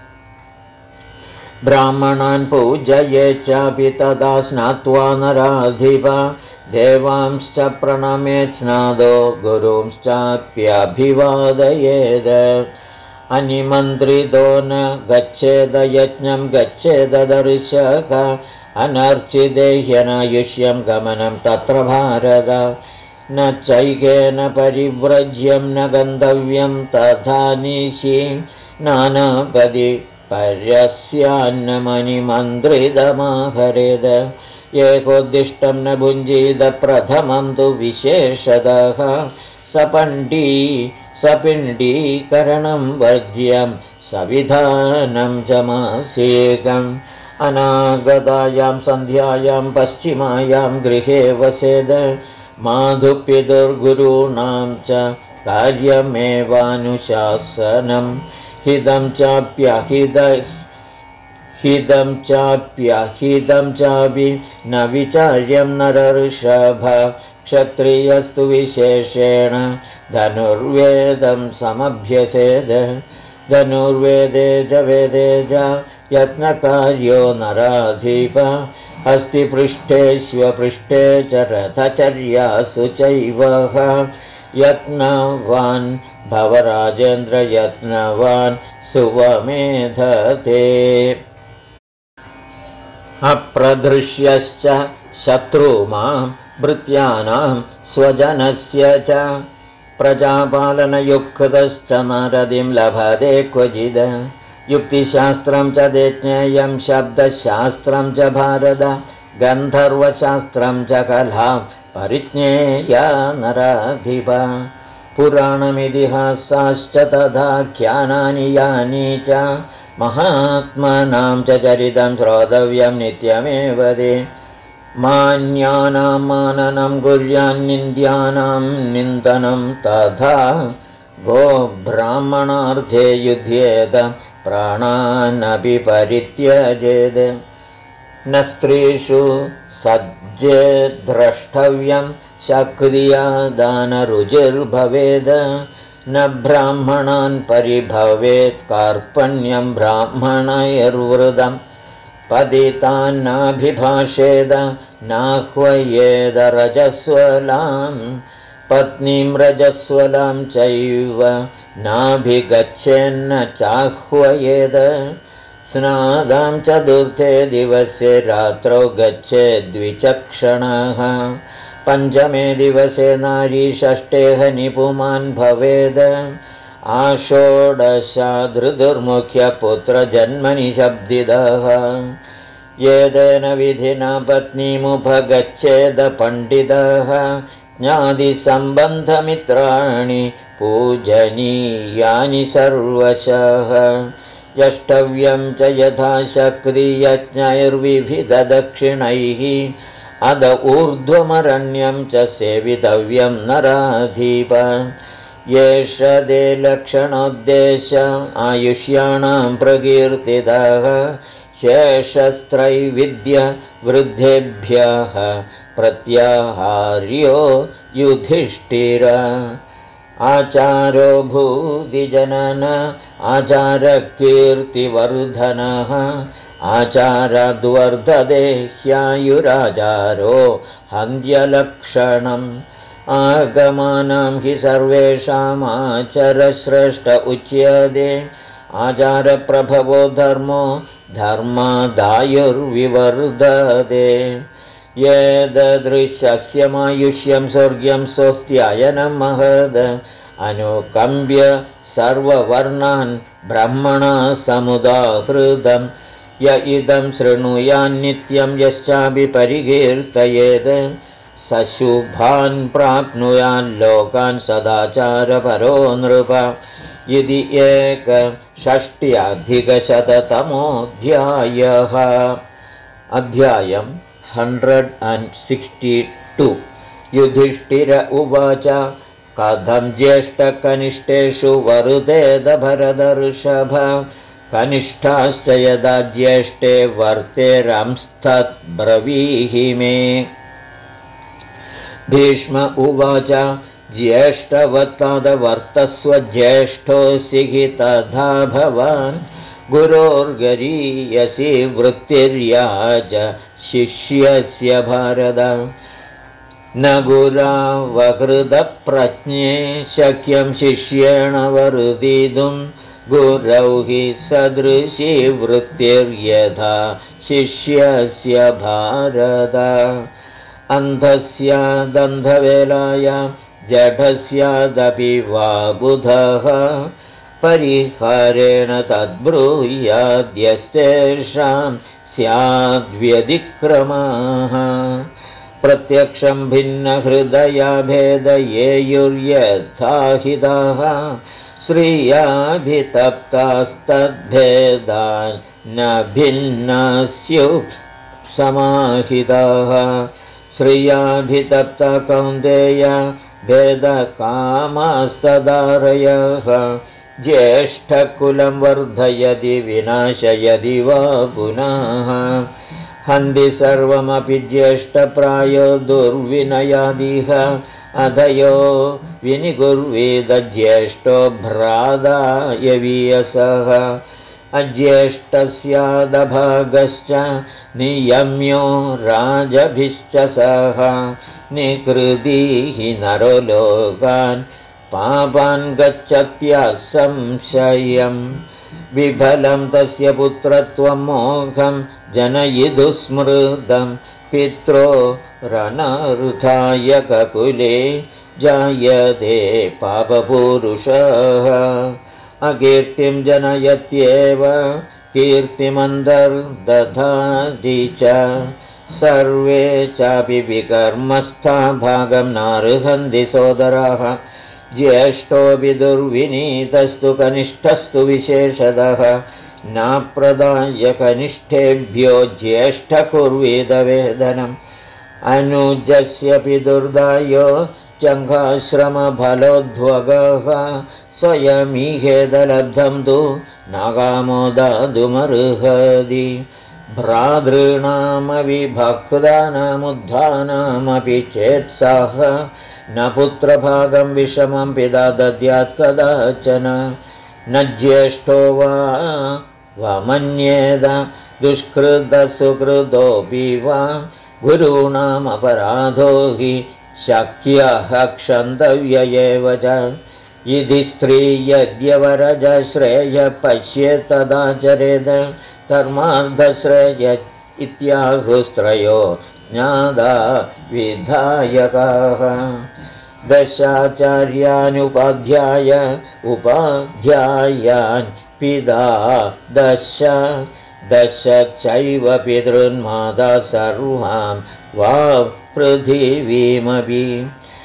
ब्राह्मणान् पूजयेत् चापि तदा स्नात्वा नराधिप देवांश्च प्रणमेत् स्नादो गुरूंश्चाप्यभिवादयेत् अनिमन्त्रितो न गच्छेद यज्ञं गच्छेद दर्शक अनर्चिते ह्यनायुष्यं गमनं तत्र भारत न चैकेन परिव्रज्यं न गन्तव्यं तथा निशि नानापदि पर्यस्यान्नमनिमन्त्रितमाहरेद एकोद्दिष्टं न भुञ्जीत प्रथमं तु विशेषतः सपिण्डीकरणं वर्ज्यं सविधानं च मासेकम् अनागतायां सन्ध्यायां पश्चिमायां गृहे वसेद माधुपितुर्गुरूणां च कार्यमेवानुशासनं हितं चापि न विचार्यं नरऋषभ क्षत्रियस्तु विशेषेण धनुर्वेदं समभ्यसेद धनुर्वेदे च वेदे च यत्नकार्यो नराधिप हस्तिपृष्ठेष्वपृष्ठे च रथचर्यासु चैव यत्नवान् भवराजेन्द्र यत्नवान् सुवमेधते अप्रदृश्यश्च शत्रुमां भृत्यानां स्वजनस्य च प्रजापालनयुक्तश्च नरदिं लभते क्वचिद युक्तिशास्त्रं च देज्ञेयं शब्दशास्त्रं च भारत गन्धर्वशास्त्रं च कला परिज्ञेया नराधिप पुराणमितिहासाश्च तथा ख्यानानि यानि च महात्मनां च चरितं श्रोतव्यं नित्यमेव ते मान्यानां माननं कुर्यान्निन्द्यानां निन्दनं तथा गो ब्राह्मणार्थे युध्येत प्राणानपि परित्यजेत् न स्त्रीषु सज्जेद्द्रष्टव्यं शक्रिया दानरुचिर्भवेद न ब्राह्मणान् परिभवेत् कार्पण्यं ब्राह्मणैर्वृतं पतितान्नाभिभाषेद नाह्वयेद रजस्वलां पत्नीं रजस्वलां चैव नाभिगच्छेन्न चाह्वयेद स्नादां चतुर्थे दिवसे रात्रौ गच्छेद्विचक्षणः पञ्चमे दिवसे नारी षष्ठेः निपुमान् भवेद आषोडशाधृदुर्मुख्यपुत्रजन्मनि शब्दितः येदेन विधिना पत्नीमुपगच्छेद पण्डितः ज्ञातिसम्बन्धमित्राणि पूजनीयानि सर्वशः यष्टव्यं च यथाशक्तियज्ञैर्विविधदक्षिणैः अद ऊर्ध्वमरण्यं च सेवितव्यं नराधिप येष दे लक्षणोद्देश आयुष्याणां प्रकीर्तितः शेषस्त्रैविद्य वृद्धेभ्यः प्रत्याहार्यो युधिष्ठिर आचारो भूतिजनन आचारकीर्तिवर्धनः आचाराद्वर्धते ह्यायुराचारो हन्त्यलक्षणम् आगमानां हि सर्वेषामाचरश्रेष्ठ उच्यते आचारप्रभवो धर्मो धर्मादायुर्विवर्धते येददृशस्यमायुष्यं स्वर्ग्यं स्वस्त्यायनं महद अनुकम्प्य सर्ववर्णान् ब्रह्मणा समुदाहृतं य इदं शृणुयान्नित्यं यश्चापि परिकीर्तयेत् सशुभान् प्राप्नुयान् लोकान् सदाचारपरो नृप इति 1,60,000 अध्यायम् 162 युधिष्ठिर उवाच कथं ज्येष्ठकनिष्ठेषु वरुतेद भरतर्षभ कनिष्ठाश्च यदा ज्येष्ठे वर्तेरंस्तद्ब्रवीहि मे भीष्म उवाच ज्येष्ठवत्तादवर्तस्व ज्येष्ठोऽसि हि तथा भवान् गुरोर्गरीयसि वृत्तिर्याज शिष्यस्य भारत न गुरावहृतप्रज्ञे शक्यं शिष्येण वरुदितुं गुरौ हि सदृशी वृत्तिर्यथा शिष्यस्य भारत अन्धस्यादन्धवेलायां जडस्यादपि वा बुधः परिहारेण तद्ब्रूयाद्यस्तेषां स्याद्व्यतिक्रमाः प्रत्यक्षं भिन्नहृदया भेदयेयुर्यथाहिताः श्रियाभितप्तास्तद्भेदान् न भिन्नास्युः समाहिताः श्रियाभितप्ता कौन्तेय भेदकामास्तदारयः ज्येष्ठकुलं वर्धयति विनाशयति वा पुनः हन्ति सर्वमपि ज्येष्ठप्रायो दुर्विनयादिह अधयो विनिकुर्वीद ज्येष्ठो भ्राताय वीयसः अज्येष्ठस्यादभागश्च नियम्यो राजभिश्च सह निकृतिः नरो लोकान् पापान् गच्छत्यसंशयम् विफलं तस्य पुत्रत्वं मोघं जनयितुस्मृतं पित्रो रणऋथाय ककुले जायते पापपुरुषः अकीर्तिं जनयत्येव कीर्तिमन्तर्दधाति च सर्वे चापि विकर्मस्था भागं नार्हन्ति सोदराः ज्येष्ठोऽपि दुर्विनीतस्तु कनिष्ठस्तु विशेषतः नाप्रदाय कनिष्ठेभ्यो ज्येष्ठकुर्वीदवेदनम् अनुजस्यपि दुर्दायो चङ्घाश्रमफलोद्भगः स्वयमीहेदलब्धं तु नागामो दातुमर्हति भ्रातॄणामविभक्तानामुद्धानामपि चेत्साह न पुत्रभागं विषमं पिता दद्यात् कदाचन न ज्येष्ठो वा मन्येद दुष्कृतसुकृतोऽपि वा गुरूणामपराधो हि शक्यः क्षन्तव्य एव च इति स्त्री यद्यवरज श्रेय पश्येत् तदाचरेद धर्मार्थश्रेय इत्याहुस्त्रयो ज्ञाता विधायकाः दशाचार्यानुपाध्याय उपाध्यायान् पिता दश चैव पितृन्माता सर्वां वा पृथिवीमपि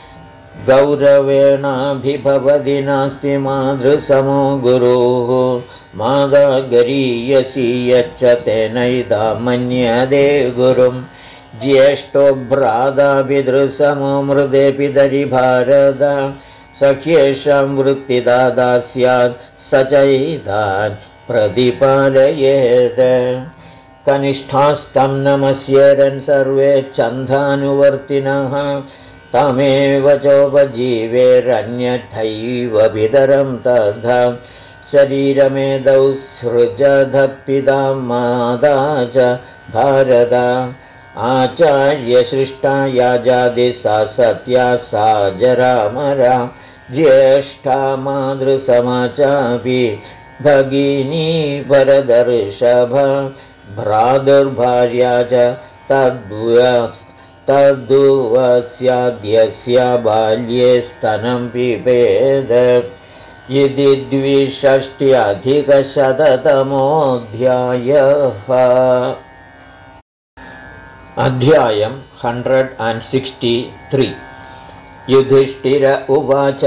गौरवेणाभिभवति नास्ति मातृसमो गुरुः माता गरीयसी यच्च तेनैदा मन्यते गुरुं ज्येष्ठो भ्राता पितृसमो मृदे पितरि भारत सख्येषां वृत्तिदाता स्यात् स चैतान् प्रतिपालयेत् कनिष्ठास्तं नमस्येरन् सर्वे छन्दानुवर्तिनः तमेव चोपजीवेरन्यथैव पितरं तथा शरीरमेदौ सृजध पिता माता च भारत आचार्यसृष्टा या जाति सा सत्या सा जरामरा ज्येष्ठा मातृसमा चापि भगिनी वरदर्षभ भ्रातुर्भार्या च तद्वस्याद्यस्य बाल्ये स्तनं पिबेद इति 260-तमोऽध्यायः अध्यायं 163 युधिष्ठिर उवाच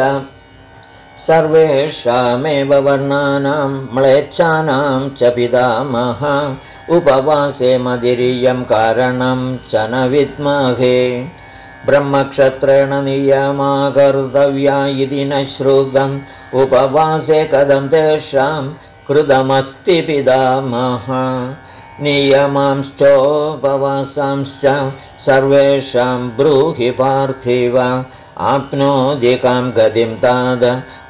सर्वेषामेव वर्णानां म्लेच्छानां च पितामह उपवासे मदिरियं कारणं च न विद्महे ब्रह्मक्षत्रेण नियमा कर्तव्या इति न श्रुतम् उपवासे कथं तेषां कृतमस्ति पितामह नियमांश्चोपवासांश्च सर्वेषां ब्रूहि पार्थिव आप्नोदिकां गतिं ताद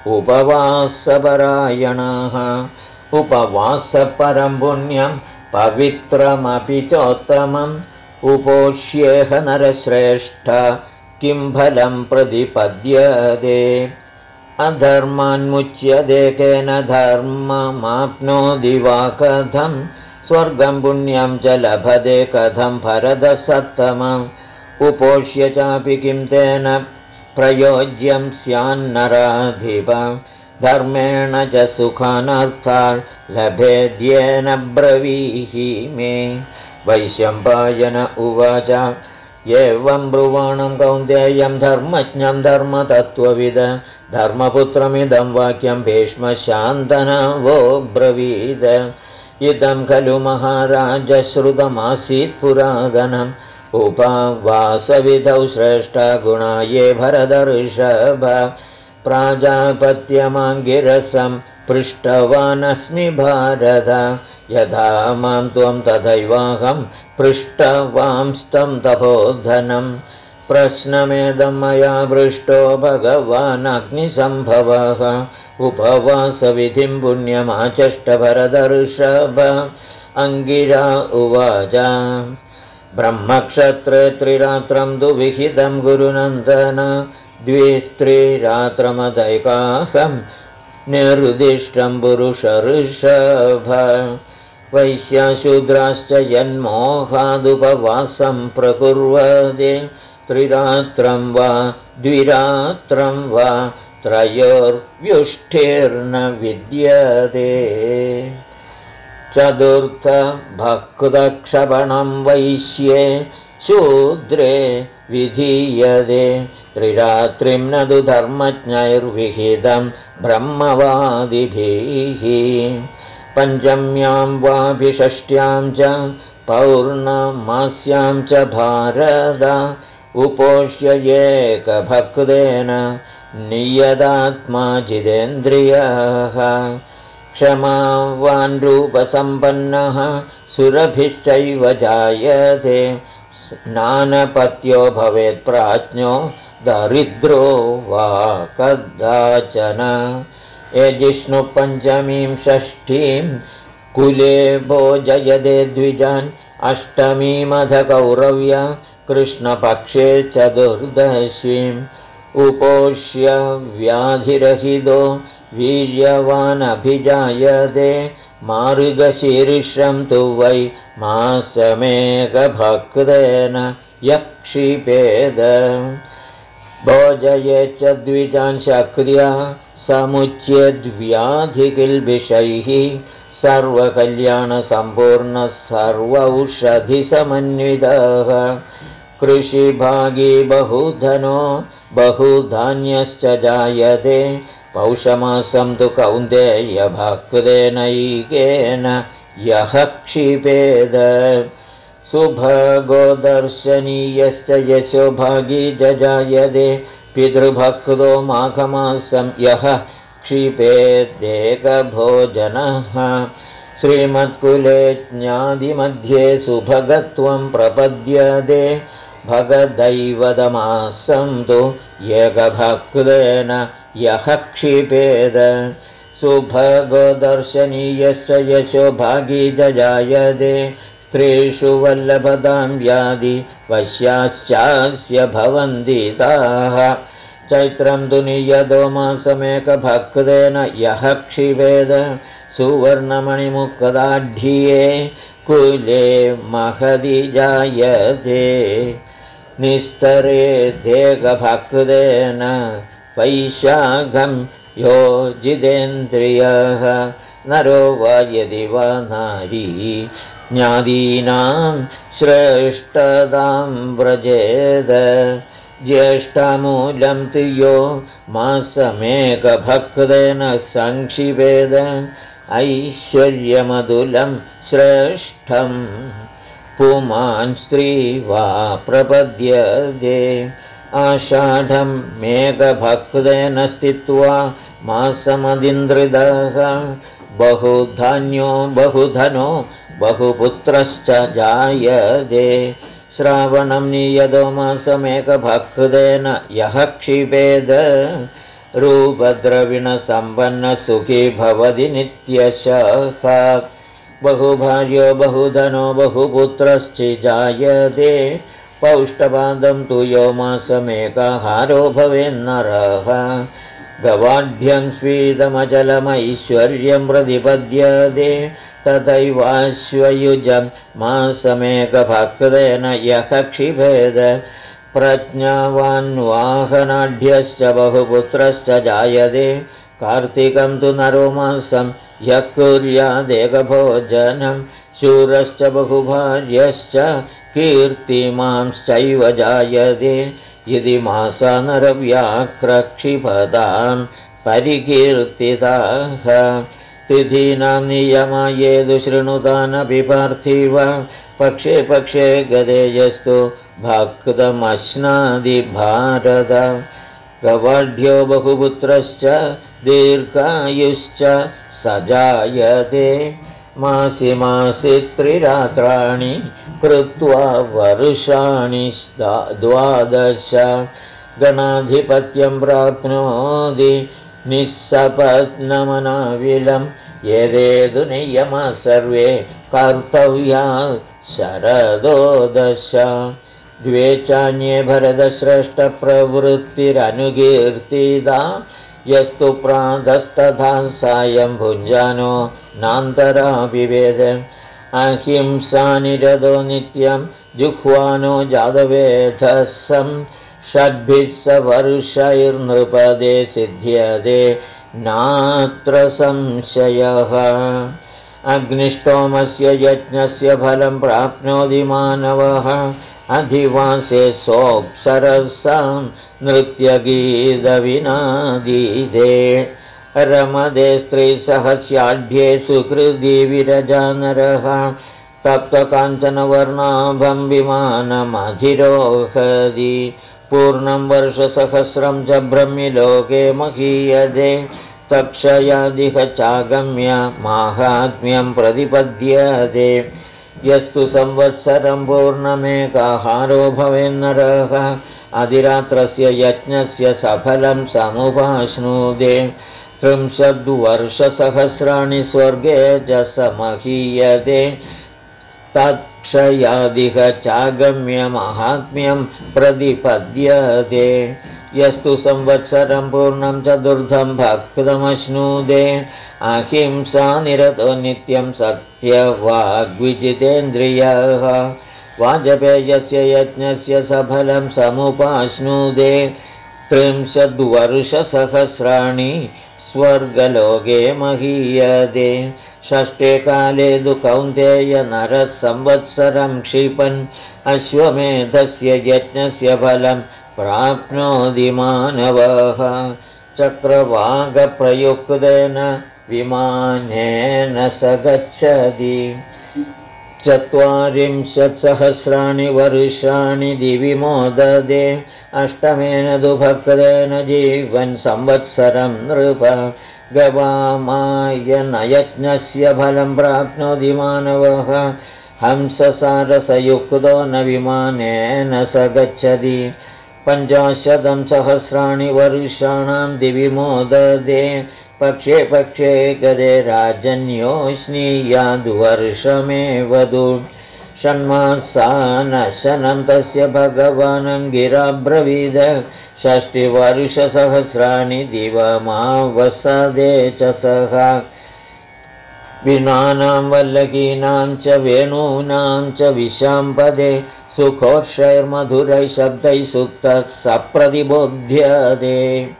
उपवासपरायणाः उपवासपरं पुण्यं पवित्रमपि चोत्तमम् उपोष्येह नरश्रेष्ठ किं फलं प्रतिपद्यते अधर्मान्मुच्यते केन धर्ममाप्नोति वा कथं स्वर्गं पुण्यं च लभते कथं भरतसत्तमम् उपोष्य चापि किं तेन प्रयोज्यं स्यान्नराधिप धर्मेण च सुखानर्थान् लभेद्येन ब्रवीहि मे वैशम्पायन उवाच एवं ब्रुवाणं कौन्तेयं धर्मज्ञं धर्मतत्त्वविद धर्मपुत्रमिदं वाक्यं भीष्मशान्तनवो ब्रवीद इदं खलु महाराज श्रुतमासीत् पुरातनम् उपावासविधौ श्रेष्ठा गुणाये भरतर्षभ प्राजापत्यमाङ्गिरसं पृष्टवानस्मि भारत यथा मां त्वं तथैवाहं पृष्टवांस्तं तपोधनं प्रश्नमेदं मया पृष्टो भगवान् अग्निसम्भवः उपवासविधिं पुण्यमाचष्ट भरतर्षभ अङ्गिरा उवाच ब्रह्मक्षत्रे त्रिरात्रं तु विहितं गुरुनन्दन द्विस्त्रिरात्रमदैकाहं निर्दिष्टं पुरुषऋषभ वैश्याशूद्राश्च यन्मोहादुपवासं प्रकुर्वते त्रिरात्रं वा द्विरात्रं वा त्रयोर्व्युष्ठिर्न विद्यते चतुर्थ भक्तक्षपणं वैश्ये शूद्रे विधीयते त्रिरात्रिं न तु धर्मज्ञैर्विहितं ब्रह्मवादिभिः पञ्चम्यां वापि षष्ट्यां च पौर्णमास्यां च भारत उपोष्य एकभक्तेन नियतात्मा जितेन्द्रियः क्षमावान् रूपसम्पन्नः सुरभिश्चैव जायते स्नानपत्यो भवेत् प्राज्ञो दरिद्रो वा कदाचन यजिष्णु पञ्चमीं षष्ठीं कुले भोजयते द्विजान् अष्टमीमध कौरव्य कृष्णपक्षे चतुर्दशीम् उपोष्य व्याधिरहितो वीर्यवानभिजायते मार्गशीर्षं तु वै मासमेकभक्तेन यः क्षिपेद भोजयेच्च द्विजान् शक्र्या समुच्यद्व्याधिकिल्बिषैः सर्वकल्याणसम्पूर्णः सर्वौषधिसमन्वितः कृषिभागी बहुधनो बहुधान्यश्च जायते पौषमासं तु कौन्तेयभक्तेनैकेन यः क्षिपेद सुभगोदर्शनीयश्च यशोभागी जायते पितृभक्तो माघमासं यः क्षिपेदेकभोजनः श्रीमत्कुले ज्ञादिमध्ये सुभगत्वं प्रपद्यते भगदैवतमासं तु एकभक्तेन यः क्षिपेद सुभगोदर्शनीयश्च यशोभागी जायते स्त्रीषु वल्लभतां व्याधि वश्याश्चास्य भवन्ति ताः चैत्रं तु नियतो मासमेकभक्तेन यः क्षिपेद सुवर्णमणिमुक्ताढ्ये कुले महदि जायते निस्तरे देहभक्तेन वैशाखं यो जितेन्द्रियः नरो वा यदि वा नारी ज्ञादीनां श्रेष्ठतां व्रजेद ज्येष्ठमूलं तु यो मासमेकभक्तेन संक्षिपेद ऐश्वर्यमतुलं श्रेष्ठं पुमान् स्त्री वा प्रपद्यते आषाढं मेघभक्तेन स्थित्वा मासमदिन्द्रितः बहुधान्यो बहुधनो बहुपुत्रश्च जायते श्रावणं नियतो मासमेकभक्तेन यः क्षिपेद रूपद्रविणसम्पन्नसुखी भवति नित्यशः बहुभार्यो बहुधनो बहुपुत्रश्च जायते पौष्टपादं तु यो मासमेकाहारो भवेन्नरः गवाढ्यं स्वीदमचलमैश्वर्यं प्रतिपद्यते तथैवाश्वयुजं मासमेकभक्तेन यः क्षिपेद प्रज्ञावान् वाहनाढ्यश्च बहुपुत्रश्च जायते कार्तिकं तु नरो मासं यः कुर्यादेकभोजनं शूरश्च बहुभार्यश्च कीर्तिमांश्चैव जायते यदि मासा नरव्याक्रक्षिपदां परिकीर्तिताः तिथीनां नियमा ये दुशृणुतानपि पार्थिव पक्षे पक्षे गदेयस्तु भक्तमश्नादि भारत गवाढ्यो बहुपुत्रश्च दीर्घायुश्च सजायते मासि मासि त्रिरात्राणि कृत्वा वर्षाणि 12 गणाधिपत्यं प्राप्नोति निःसपत्नमनाविलं एतेषु नियमाः सर्वे कर्तव्या शरदो 10 द्वे चान्ये भरतश्रेष्ठप्रवृत्तिरनुकीर्तिता यस्तु प्रातस्तथा सायं भुञ्जानो नान्तराभिवेद अहिंसानिरतो नित्यं जुह्वानो जातवेधसं षड्भिः स वर्षैर्नृपदे सिद्ध्यते नात्र संशयः अग्निष्टोमस्य यज्ञस्य फलं प्राप्नोति मानवः अधिवासे सोऽप्सरसां नृत्यगीतविनादीते रमदे स्त्रीसहस्याढ्ये सुकृति विरजानरः तप्तकाञ्चनवर्णाभं विमानमधिरोहति पूर्णं वर्षसहस्रं च ब्रह्मलोके महीयते तक्षयादिह चागम्य माहात्म्यं प्रतिपद्यते यस्तु संवत्सरं पूर्णमेकाहारो भवेन्नरः अधिरात्रस्य यज्ञस्य सफलं समुपाश्नुते 30 वर्षसहस्राणि स्वर्गे च समहीयते तत्क्षयादिह चागम्य माहात्म्यं प्रतिपद्यते यस्तु संवत्सरं पूर्णं चतुर्थं भक्तमश्नुते अहिंसा निरतो नित्यं सत्यवाग्विजितेन्द्रियः वाजपेयस्य यज्ञस्य सफलं समुपाश्नुते 30 वर्षसहस्राणि स्वर्गलोके महीयते षष्ठे काले तु कौन्तेय नरः संवत्सरं क्षिपन् अश्वमेधस्य यज्ञस्य फलं प्राप्नोति मानवः चक्रवागप्रयुक्तेन विमानेन स गच्छति 40 सहस्राणि वर्षाणि दिवि मोदते अष्टमेन तु भक्तेन जीवन् संवत्सरं नृप गवामायनयज्ञस्य फलं प्राप्नोति मानवः हंससारसयुक्तो न विमानेन स गच्छति 50 सहस्राणि वर्षाणां दिवि मोदते पक्षे पक्षे गदे राजन्यो स्नीयाद्वर्षमेव तु षण्मासानशनं तस्य भगवान् गिराब्रवीद 60 वर्षसहस्राणि दिवमावसदे च सः वीणानां वल्लकीनां च वेणूनां च विशाम्पदे सुखोर्षैर्मधुरैः शब्दैः सुप्तः सप्रतिबोध्यते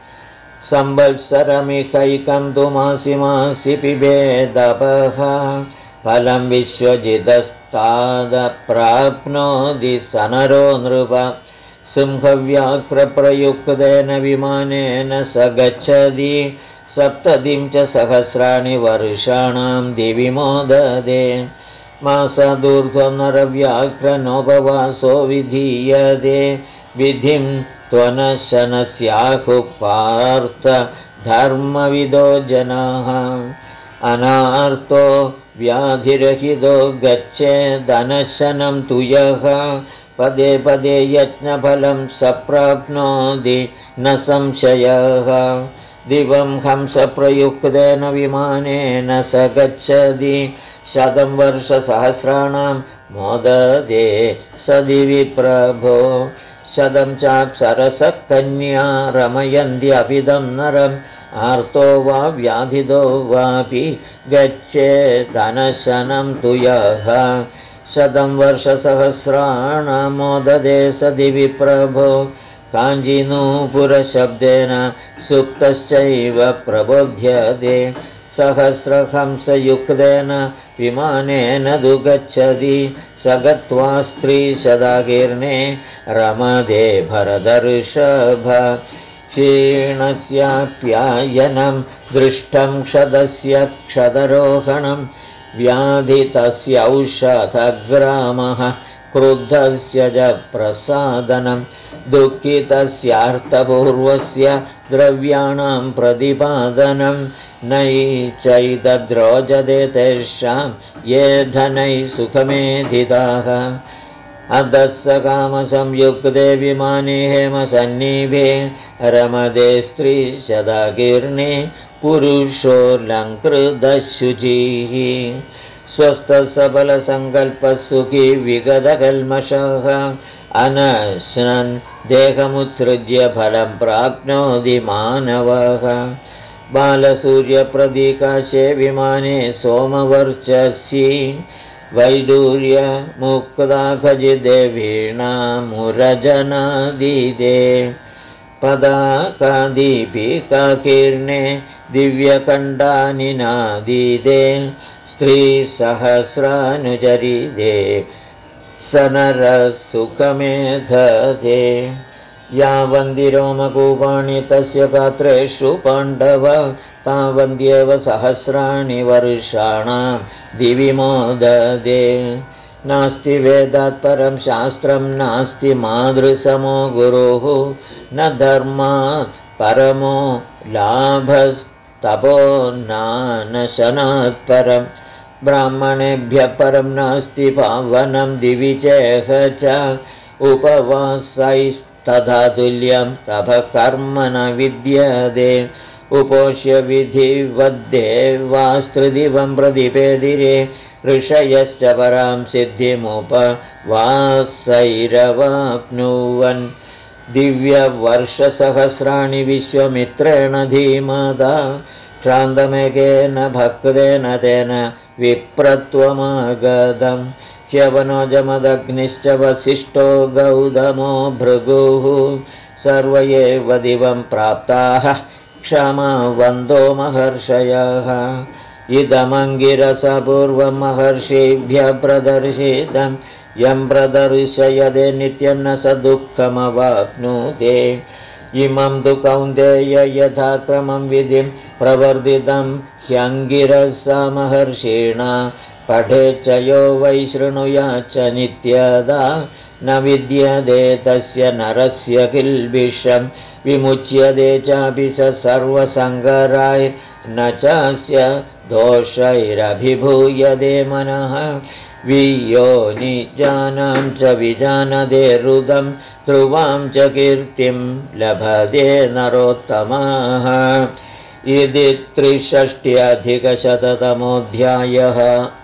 संवत्सरमिकैकं तु मासि मासि पिबेदपः फलं विश्वजितस्तादप्राप्नोति सनरो नृप सिंहव्याघ्रप्रयुक्तेन विमानेन स गच्छति 70 च सहस्राणि वर्षाणां दिवि मोदते मासदूर्ध्वनरव्याघ्रनोपवासो विधीयते विधिं त्वनशनस्याहुः पार्थ धर्मविदो जनाः अनार्तो व्याधिरहितो गच्छेदनशनं तु यः पदे पदे यज्ञफलं सप्राप्नोति न संशयः दिवं हंसप्रयुक्तेन विमानेन स गच्छति 100 वर्षसहस्राणां मोदते स दिवि प्रभो 100 चाप्सरसः कन्या रमयन्त्यभिदं नरम् आर्तो वा व्याधितो वापि गच्छेदनशनं तु यः 100 वर्षसहस्राणां मोदते स दिवि प्रभो काञ्जीनूपुरशब्देन सुप्तश्चैव प्रबोध्यते सहस्रहंसयुक्तेन विमानेन तु गच्छति स गत्वा स्त्रीशदाकीर्णे रमदे भरतर्षभ क्षीणस्याप्यायनं दृष्टं क्षदस्य क्षदरोहणं व्याधितस्य औषधग्रामः क्रुद्धस्य च प्रसादनं दुःखितस्यार्थपूर्वस्य द्रव्याणां प्रतिपादनं नैचैतद्रोचते तेषां ये धनैः सुखमेधिताः अधः स कामसंयुक्ते विमाने हेमसन्निभे रमदे स्त्रीशदाकीर्णे पुरुषोऽलङ्कृतशुचिः स्वस्थसबलसङ्कल्पः सुखी विगतकल्मषः अनश्नन् देहमुत्सृज्य फलं प्राप्नोति मानवः बालसूर्यप्रदीकाशे विमाने सोमवर्चसि वैडूर्यमुक्ता खजिदेवीणामुरजनादीदे पदाकादीपिकाकीर्णे दिव्यकण्डानिनादीदे स्त्रीसहस्रानुचरिदे सनरसुखमेधते यावन्दिरोमकूपाणि तस्य पात्रेषु पाण्डव तावन्त्येव सहस्राणि वर्षाणां दिवि मोदते नास्ति वेदात् परं शास्त्रं नास्ति मातृसमो गुरुः न धर्मात् परमो लाभस्तपो नानशनात् परं ब्राह्मणेभ्यः परं नास्ति पावनं दिवि चेह च उपवासैस्तथा तुल्यं तपः कर्म न विद्यते उपोष्य विधिवद्देवास्त्रिदिवं प्रतिपेदिरे ऋषयश्च परां सिद्धिमुपवासैरवाप्नुवन् दिव्यवर्षसहस्राणि विश्वमित्रेण धीमता क्षान्तमेकेन भक्तेन तेन विप्रत्वमागतं ह्यवनोजमदग्निश्च वसिष्ठो गौतमो भृगुः सर्व एव दिवं प्राप्ताः क्षमावन्तो महर्षयः इदमङ्गिरसपूर्वं महर्षिभ्यः प्रदर्शितं यं प्रदर्शयते नित्यं न स दुःखमवाप्नुते इमं तु कौन्तेय यथाक्रमं विधिं प्रवर्तितं ह्यङ्गिरसा महर्षिणा पठेच्च यो वै शृणुयाच्च नित्यदा न विद्यते तस्य नरस्य किल्बिषं विमुच्यते चापि स सर्वसङ्गराय न चास्य दोषैरभिभूयते मनः वियोनिजानां च विजानते रुदं ध्रुवां च कीर्तिं लभते नरोत्तमाः इति 63 अधिकशततमोऽध्यायः।